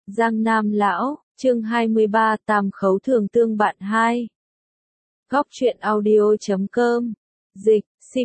Giang Nam Lão, chương 23, Tam Khấu Thường Tương Bạn 2. Góc truyện audio.com. Dịch,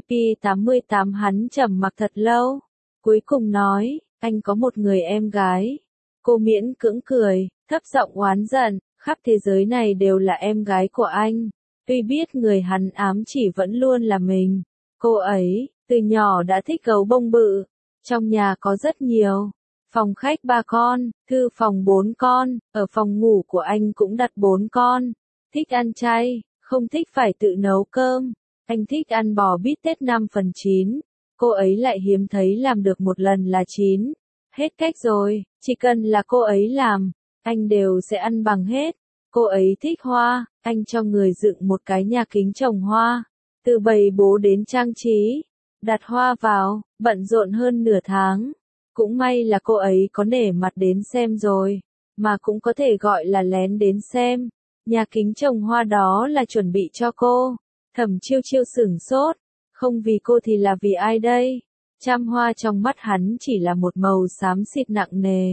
CP88 hắn trầm mặc thật lâu. Cuối cùng nói, anh có một người em gái. Cô miễn cưỡng cười, thấp giọng oán giận, khắp thế giới này đều là em gái của anh. Tuy biết người hắn ám chỉ vẫn luôn là mình. Cô ấy, từ nhỏ đã thích gấu bông bự. Trong nhà có rất nhiều. Phòng khách 3 con, thư phòng 4 con, ở phòng ngủ của anh cũng đặt 4 con. Thích ăn chay, không thích phải tự nấu cơm. Anh thích ăn bò bít tết 5/9. Cô ấy lại hiếm thấy làm được một lần là 9. Hết cách rồi, chỉ cần là cô ấy làm, anh đều sẽ ăn bằng hết. Cô ấy thích hoa, anh cho người dựng một cái nhà kính trồng hoa. Từ bày bố đến trang trí, đặt hoa vào, bận rộn hơn nửa tháng. Cũng may là cô ấy có nể mặt đến xem rồi, mà cũng có thể gọi là lén đến xem. Nhà kính trồng hoa đó là chuẩn bị cho cô. Thẩm Chiêu Chiêu sửng sốt, không vì cô thì là vì ai đây? Trăm hoa trong mắt hắn chỉ là một màu xám xịt nặng nề.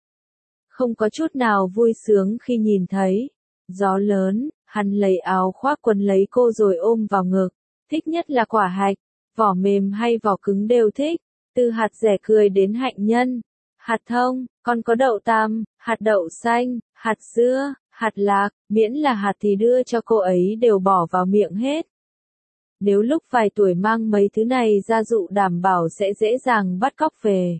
Không có chút nào vui sướng khi nhìn thấy. Gió lớn, hắn lấy áo khoác quấn lấy cô rồi ôm vào ngực. Thích nhất là quả hạch, vỏ mềm hay vỏ cứng đều thích. Từ hạt rẻ cười đến hạnh nhân, hạt thông, còn có đậu tằm, hạt đậu xanh, hạt dưa, hạt lạc, miễn là hạt thì đưa cho cô ấy đều bỏ vào miệng hết. Nếu lúc vài tuổi mang mấy thứ này ra dụ đảm bảo sẽ dễ dàng bắt cóc về.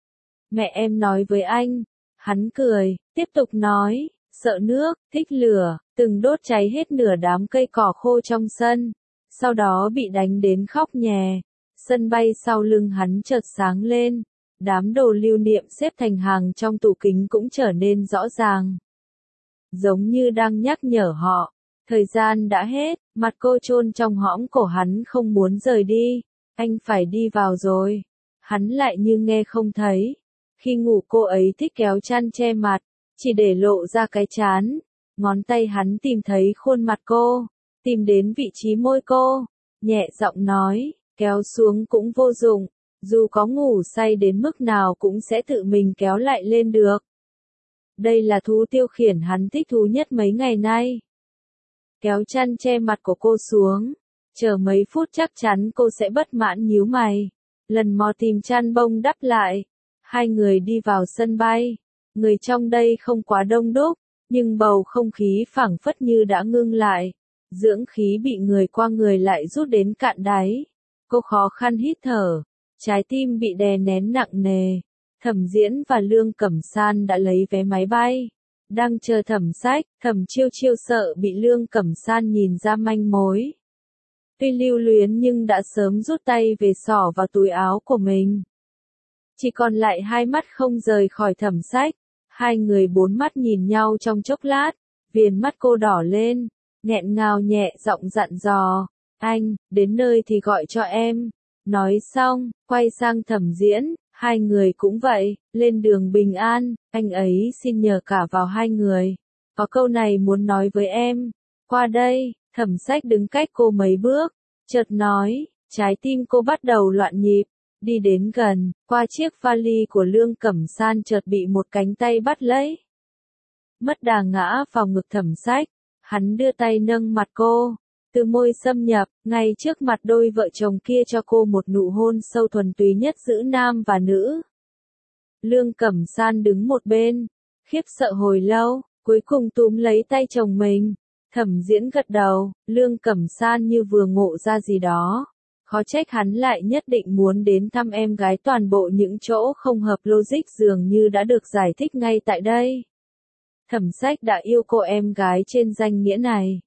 Mẹ em nói với anh, hắn cười, tiếp tục nói, sợ nước, thích lửa, từng đốt cháy hết nửa đám cây cỏ khô trong sân, sau đó bị đánh đến khóc nhè. Sân bay sau lưng hắn chợt sáng lên, đám đồ lưu niệm xếp thành hàng trong tủ kính cũng trở nên rõ ràng. Giống như đang nhắc nhở họ, thời gian đã hết, mặt cô chôn trong hõm cổ hắn không muốn rời đi, anh phải đi vào rồi. Hắn lại như nghe không thấy. Khi ngủ cô ấy thích kéo chăn che mặt, chỉ để lộ ra cái trán. Ngón tay hắn tìm thấy khuôn mặt cô, tìm đến vị trí môi cô, nhẹ giọng nói. Kéo xuống cũng vô dụng, dù có ngủ say đến mức nào cũng sẽ tự mình kéo lại lên được. Đây là thú tiêu khiển hắn thích thú nhất mấy ngày nay. Kéo chăn che mặt của cô xuống, chờ mấy phút chắc chắn cô sẽ bất mãn nhíu mày. Lần mò tìm chăn bông đắp lại, hai người đi vào sân bay. Người trong đây không quá đông đúc, nhưng bầu không khí phảng phất như đã ngưng lại. Dưỡng khí bị người qua người lại rút đến cạn đáy. Cô khó khăn hít thở, trái tim bị đè nén nặng nề. Thẩm Diễn và Lương Cẩm San đã lấy vé máy bay, đang chờ Thẩm Sách. Thẩm Chiêu Chiêu sợ bị Lương Cẩm San nhìn ra manh mối. Tuy lưu luyến nhưng đã sớm rút tay về xỏ vào túi áo của mình. Chỉ còn lại hai mắt không rời khỏi Thẩm Sách. Hai người bốn mắt nhìn nhau trong chốc lát, viền mắt cô đỏ lên, nghẹn ngào nhẹ giọng dặn dò. Anh, đến nơi thì gọi cho em. Nói xong, quay sang Thẩm Diễn, hai người cũng vậy, lên đường bình an, anh ấy xin nhờ cả vào hai người. Có câu này muốn nói với em. Qua đây, Thẩm Sách đứng cách cô mấy bước, chợt nói, trái tim cô bắt đầu loạn nhịp, đi đến gần, qua chiếc vali của Lương Cẩm San chợt bị một cánh tay bắt lấy. Mất đà ngã vào ngực Thẩm Sách, hắn đưa tay nâng mặt cô. Từ môi xâm nhập, ngay trước mặt đôi vợ chồng kia cho cô một nụ hôn sâu thuần túy nhất giữa nam và nữ. Lương Cẩm San đứng một bên, khiếp sợ hồi lâu, cuối cùng túm lấy tay chồng mình. Thẩm Diễn gật đầu, Lương Cẩm San như vừa ngộ ra gì đó. Khó trách hắn lại nhất định muốn đến thăm em gái, toàn bộ những chỗ không hợp logic dường như đã được giải thích ngay tại đây. Thẩm Sách đã yêu cô em gái trên danh nghĩa này.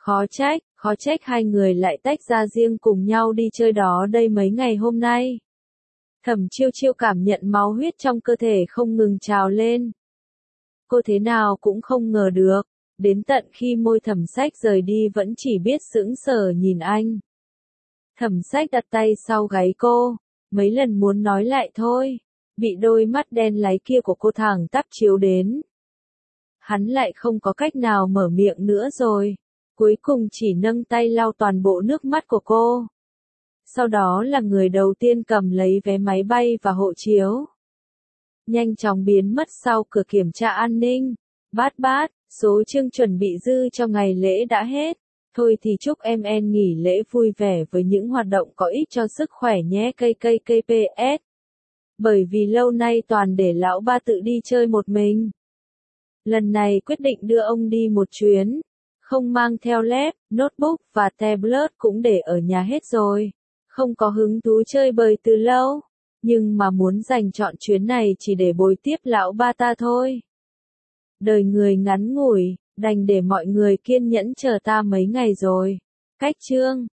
Khó trách hai người lại tách ra riêng cùng nhau đi chơi đó đây mấy ngày hôm nay. Thẩm Chiêu Chiêu cảm nhận máu huyết trong cơ thể không ngừng trào lên. Cô thế nào cũng không ngờ được, đến tận khi môi Thẩm Sách rời đi vẫn chỉ biết sững sờ nhìn anh. Thẩm Sách đặt tay sau gáy cô, mấy lần muốn nói lại thôi, bị đôi mắt đen láy kia của cô thẳng tắp chiếu đến. Hắn lại không có cách nào mở miệng nữa rồi. Cuối cùng chỉ nâng tay lau toàn bộ nước mắt của cô. Sau đó là người đầu tiên cầm lấy vé máy bay và hộ chiếu. nhanh chóng biến mất sau cửa kiểm tra an ninh. Bát bát, số chương chuẩn bị dư cho ngày lễ đã hết. Thôi thì chúc em nghỉ lễ vui vẻ với những hoạt động có ích cho sức khỏe nhé KKKPS. Bởi vì lâu nay toàn để lão ba tự đi chơi một mình. Lần này quyết định đưa ông đi một chuyến. Không mang theo laptop, notebook và tablet cũng để ở nhà hết rồi. Không có hứng thú chơi bời từ lâu. Nhưng mà muốn dành chọn chuyến này chỉ để bồi tiếp lão ba ta thôi. Đời người ngắn ngủi, đành để mọi người kiên nhẫn chờ ta mấy ngày rồi. Cách chương